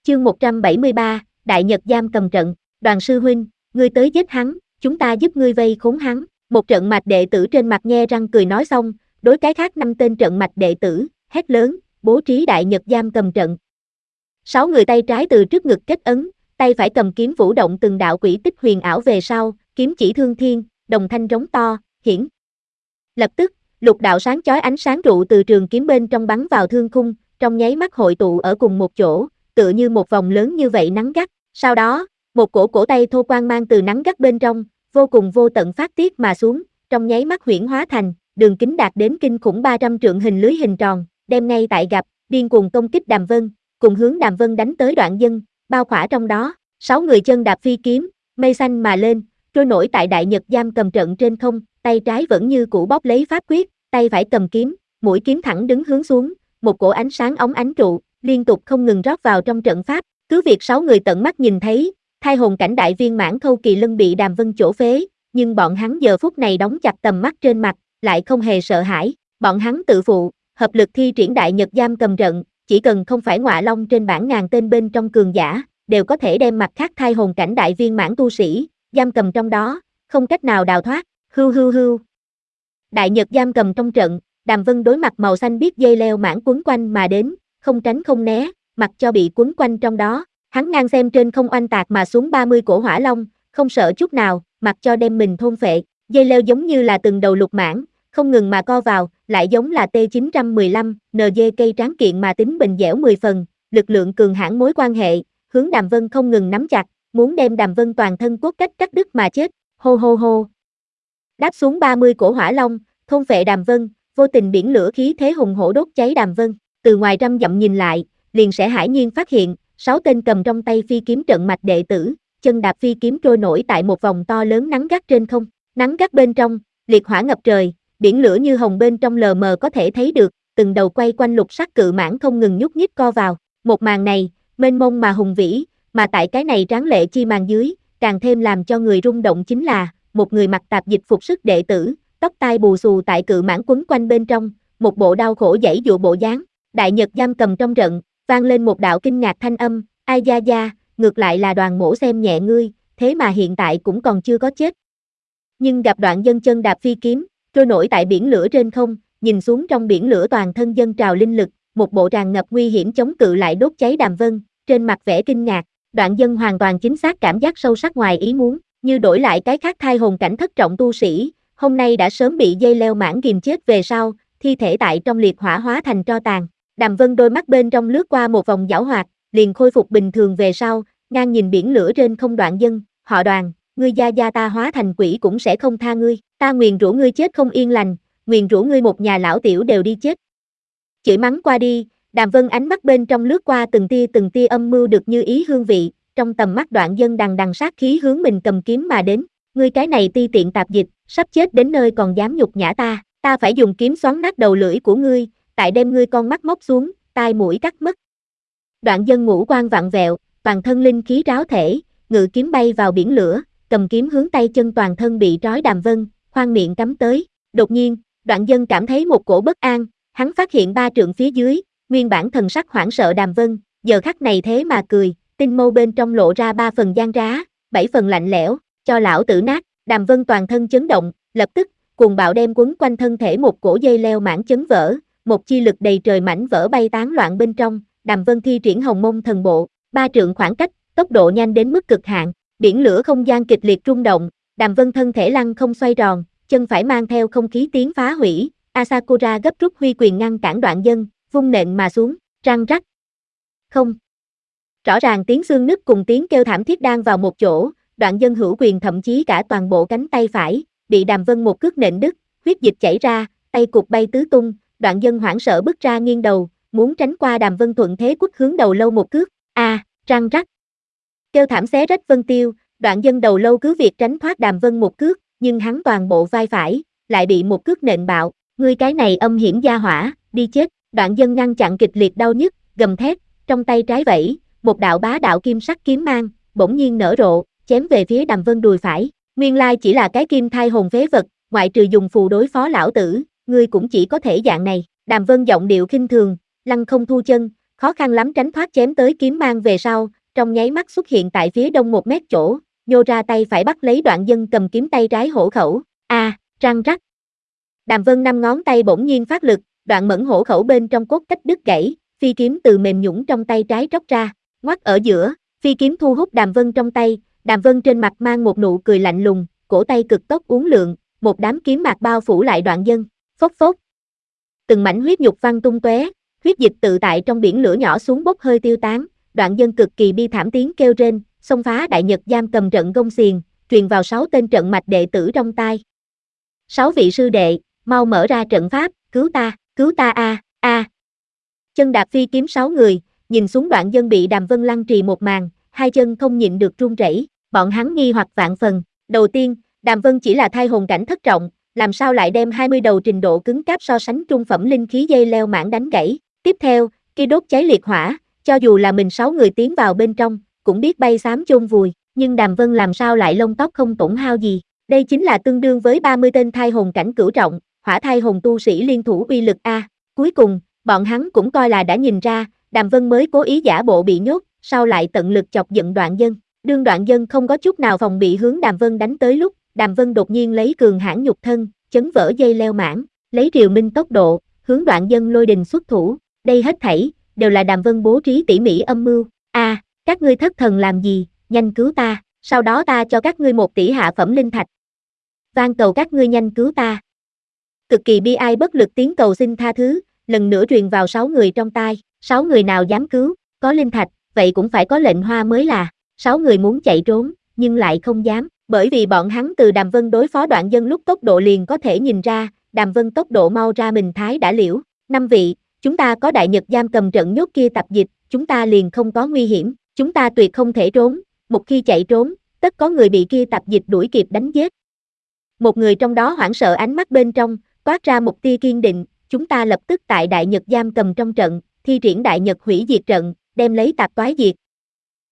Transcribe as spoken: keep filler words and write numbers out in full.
Chương một trăm bảy mươi ba, Đại Nhật giam cầm trận. Đoàn sư huynh, ngươi tới giết hắn, chúng ta giúp ngươi vây khốn hắn. Một trận mạch đệ tử trên mặt nhe răng cười nói xong, đối cái khác năm tên trận mạch đệ tử, hét lớn, bố trí Đại Nhật giam cầm trận. Sáu người tay trái từ trước ngực kết ấn, tay phải cầm kiếm vũ động từng đạo quỷ tích huyền ảo về sau, kiếm chỉ thương thiên, đồng thanh rống to, hiển. Lập tức, lục đạo sáng chói ánh sáng trụ từ trường kiếm bên trong bắn vào thương khung, trong nháy mắt hội tụ ở cùng một chỗ, tựa như một vòng lớn như vậy nắng gắt. Sau đó, một cổ cổ tay thô quang mang từ nắng gắt bên trong, vô cùng vô tận phát tiết mà xuống, trong nháy mắt huyễn hóa thành, đường kính đạt đến kinh khủng ba trăm trượng hình lưới hình tròn, đem ngay tại gặp, điên cuồng công kích Đàm Vân, cùng hướng Đàm Vân đánh tới Đoạn Dân, bao khỏa trong đó, sáu người chân đạp phi kiếm, mây xanh mà lên, trôi nổi tại Đại Nhật giam cầm trận trên không, tay trái vẫn như cũ bóp lấy pháp quyết, tay phải cầm kiếm, mũi kiếm thẳng đứng hướng xuống, một cổ ánh sáng óng ánh trụ, liên tục không ngừng rót vào trong trận pháp, cứ việc sáu người tận mắt nhìn thấy, thai hồn cảnh đại viên mãn Khâu Kỳ Lân bị Đàm Vân chỗ phế, nhưng bọn hắn giờ phút này đóng chặt tầm mắt trên mặt, lại không hề sợ hãi, bọn hắn tự phụ, hợp lực thi triển Đại Nhật giam cầm trận, chỉ cần không phải ngọa long trên bảng ngàn tên bên trong cường giả, đều có thể đem mặt khác thai hồn cảnh đại viên mãn tu sĩ, giam cầm trong đó, không cách nào đào thoát, hưu hưu hưu. Đại Nhật giam cầm trong trận, Đàm Vân đối mặt màu xanh biếc dây leo mãn quấn quanh mà đến, không tránh không né, mặc cho bị quấn quanh trong đó, hắn ngang xem trên không oanh tạc mà xuống ba mươi cổ hỏa long, không sợ chút nào, mặc cho đem mình thôn phệ, dây leo giống như là từng đầu lục mãng, không ngừng mà co vào, lại giống là T chín một lăm, en giê cây tráng kiện mà tính bền dẻo mười phần, lực lượng cường hãn mối quan hệ, hướng Đàm Vân không ngừng nắm chặt, muốn đem Đàm Vân toàn thân cốt cách cắt đứt mà chết, hô hô hô. Đáp xuống ba mươi cổ hỏa long, thôn phệ Đàm Vân, vô tình biển lửa khí thế hùng hổ đốt cháy Đàm Vân, từ ngoài trăm dặm nhìn lại, liền sẽ hải nhiên phát hiện, sáu tên cầm trong tay phi kiếm trận mạch đệ tử, chân đạp phi kiếm trôi nổi tại một vòng to lớn nắng gắt trên không, nắng gắt bên trong, liệt hỏa ngập trời, biển lửa như hồng bên trong lờ mờ có thể thấy được, từng đầu quay quanh lục sắc cự mãng không ngừng nhúc nhích co vào, một màn này, mênh mông mà hùng vĩ, mà tại cái này tráng lệ chi màn dưới, càng thêm làm cho người rung động chính là, một người mặc tạp dịch phục sức đệ tử, tóc tai bù xù tại cự mãng quấn quanh bên trong, một bộ đau khổ giãy dụa bộ dáng, Đại Nhật giam cầm trong trận, vang lên một đạo kinh ngạc thanh âm, ai da da, ngược lại là Đoàn Mỗ xem nhẹ ngươi, thế mà hiện tại cũng còn chưa có chết. Nhưng gặp Đoạn Dân chân đạp phi kiếm, trôi nổi tại biển lửa trên không, nhìn xuống trong biển lửa toàn thân dân trào linh lực, một bộ tràn ngập nguy hiểm chống cự lại đốt cháy Đàm Vân, trên mặt vẻ kinh ngạc, Đoạn Dân hoàn toàn chính xác cảm giác sâu sắc ngoài ý muốn, như đổi lại cái khác thai hồn cảnh thất trọng tu sĩ, hôm nay đã sớm bị dây leo mãng ghìm chết về sau, thi thể tại trong liệt hỏa hóa thành tro tàn. Đàm Vân đôi mắt bên trong lướt qua một vòng giảo hoạt, liền khôi phục bình thường về sau, ngang nhìn biển lửa trên không Đoạn Dân, họ Đoàn, ngươi gia gia ta hóa thành quỷ cũng sẽ không tha ngươi, ta nguyền rủa ngươi chết không yên lành, nguyền rủa ngươi một nhà lão tiểu đều đi chết. Chửi mắng qua đi, Đàm Vân ánh mắt bên trong lướt qua từng tia từng tia âm mưu được như ý hương vị, trong tầm mắt Đoạn Dân đằng đằng sát khí hướng mình cầm kiếm mà đến, ngươi cái này ti tiện tạp dịch, sắp chết đến nơi còn dám nhục nhã ta, ta phải dùng kiếm xoắn nát đầu lưỡi của ngươi, tại đem ngươi con mắt móc xuống, tai mũi cắt mất. Đoạn Dân ngũ quan vặn vẹo, toàn thân linh khí ráo thể, ngự kiếm bay vào biển lửa, cầm kiếm hướng tay chân toàn thân bị trói Đàm Vân, khoan miệng cắm tới. Đột nhiên, Đoạn Dân cảm thấy một cổ bất an, hắn phát hiện ba trượng phía dưới, nguyên bản thần sắc hoảng sợ Đàm Vân, giờ khắc này thế mà cười, tinh mâu bên trong lộ ra ba phần gian trá, bảy phần lạnh lẽo, cho lão tử nát. Đàm Vân toàn thân chấn động, lập tức, cuồng bạo đem quấn quanh thân thể một cổ dây leo mãng chấn vỡ, một chi lực đầy trời mảnh vỡ bay tán loạn bên trong, Đàm Vân thi triển Hồng Mông Thần Bộ, ba trượng khoảng cách, tốc độ nhanh đến mức cực hạn, biển lửa không gian kịch liệt rung động, Đàm Vân thân thể lăn không xoay tròn, chân phải mang theo không khí tiếng phá hủy, Asakura gấp rút huy quyền ngăn cản Đoạn Dân, vung nện mà xuống, răng rắc. Không. Rõ ràng tiếng xương nứt cùng tiếng kêu thảm thiết đang vào một chỗ, Đoạn Dân hữu quyền thậm chí cả toàn bộ cánh tay phải, bị Đàm Vân một cước nện đứt, huyết dịch chảy ra, tay cụt bay tứ tung, Đoạn Dân hoảng sợ bước ra nghiêng đầu, muốn tránh qua Đàm Vân thuận thế quất hướng đầu lâu một cước, a, à, răng rắc. Kêu thảm xé rách vân tiêu, Đoạn Dân đầu lâu cứ việc tránh thoát Đàm Vân một cước, nhưng hắn toàn bộ vai phải, lại bị một cước nện bạo, ngươi cái này âm hiểm gia hỏa, đi chết. Đoạn Dân ngăn chặn kịch liệt đau nhức, gầm thét, trong tay trái vẫy, một đạo bá đạo kim sắc kiếm mang, bỗng nhiên nở rộ, chém về phía Đàm Vân đùi phải, nguyên lai chỉ là cái kim thai hồn phế vật, ngoại trừ dùng phù đối phó lão tử, ngươi cũng chỉ có thể dạng này. Đàm Vân giọng điệu khinh thường, lăng không thu chân, khó khăn lắm tránh thoát chém tới kiếm mang về sau, trong nháy mắt xuất hiện tại phía đông một mét chỗ, nhô ra tay phải bắt lấy Đoạn Dân cầm kiếm tay trái hổ khẩu, a, à, răng rắc. Đàm Vân năm ngón tay bỗng nhiên phát lực, đoạn mẫn hổ khẩu bên trong cốt cách đứt gãy, phi kiếm từ mềm nhũn trong tay trái tróc ra, ngoắt ở giữa, phi kiếm thu hút Đàm Vân trong tay, Đàm Vân trên mặt mang một nụ cười lạnh lùng, cổ tay cực tốc uốn lượn, một đám kiếm mạc bao phủ lại Đoạn Dân, phốc phốc. Từng mảnh huyết nhục văng tung tóe, huyết dịch tự tại trong biển lửa nhỏ xuống bốc hơi tiêu tán, Đoạn Dân cực kỳ bi thảm tiếng kêu rên, xông phá đại nhật giam cầm trận gông xiềng, truyền vào sáu tên trận mạch đệ tử trong tai. Sáu vị sư đệ, mau mở ra trận pháp, cứu ta, cứu ta a, a. Chân đạp phi kiếm sáu người, nhìn xuống Đoạn Dân bị Đàm Vân lăng trì một màn, hai chân không nhịn được run rẩy, bọn hắn nghi hoặc vạn phần. Đầu tiên, Đàm Vân chỉ là thai hồn cảnh thất trọng, làm sao lại đem hai mươi đầu trình độ cứng cáp so sánh trung phẩm linh khí dây leo mãng đánh gãy. Tiếp theo, khi đốt cháy liệt hỏa, cho dù là mình sáu người tiến vào bên trong, cũng biết bay xám chôn vùi, nhưng Đàm Vân làm sao lại lông tóc không tổn hao gì. Đây chính là tương đương với ba mươi tên thai hồn cảnh cửu trọng, hỏa thai hồn tu sĩ liên thủ uy lực a. Cuối cùng, bọn hắn cũng coi là đã nhìn ra, Đàm Vân mới cố ý giả bộ bị nhốt, sao lại tận lực chọc giận Đoạn Dân. Đương Đoạn Dân không có chút nào phòng bị hướng Đàm Vân đánh tới lúc, Đàm Vân đột nhiên lấy cường hãn nhục thân, chấn vỡ dây leo mãng, lấy triều minh tốc độ, hướng Đoạn Dân lôi đình xuất thủ. Đây hết thảy đều là Đàm Vân bố trí tỉ mỉ âm mưu. A, à, các ngươi thất thần làm gì, nhanh cứu ta, sau đó ta cho các ngươi một tỷ hạ phẩm linh thạch. Van cầu các ngươi nhanh cứu ta. Cực kỳ bi ai bất lực tiếng cầu xin tha thứ, lần nữa truyền vào sáu người trong tai, sáu người nào dám cứu, có linh thạch, vậy cũng phải có lệnh hoa mới là. Sáu người muốn chạy trốn, nhưng lại không dám, bởi vì bọn hắn từ Đàm Vân đối phó Đoạn Dân lúc tốc độ liền có thể nhìn ra, Đàm Vân tốc độ mau ra mình thái đã liễu. Năm vị, chúng ta có đại nhật giam cầm trận nhốt kia tập dịch, chúng ta liền không có nguy hiểm, chúng ta tuyệt không thể trốn, một khi chạy trốn, tất có người bị kia tập dịch đuổi kịp đánh giết. Một người trong đó hoảng sợ ánh mắt bên trong, toát ra một tia kiên định, chúng ta lập tức tại đại nhật giam cầm trong trận, thi triển đại nhật hủy diệt trận, đem lấy tạp toái diệt,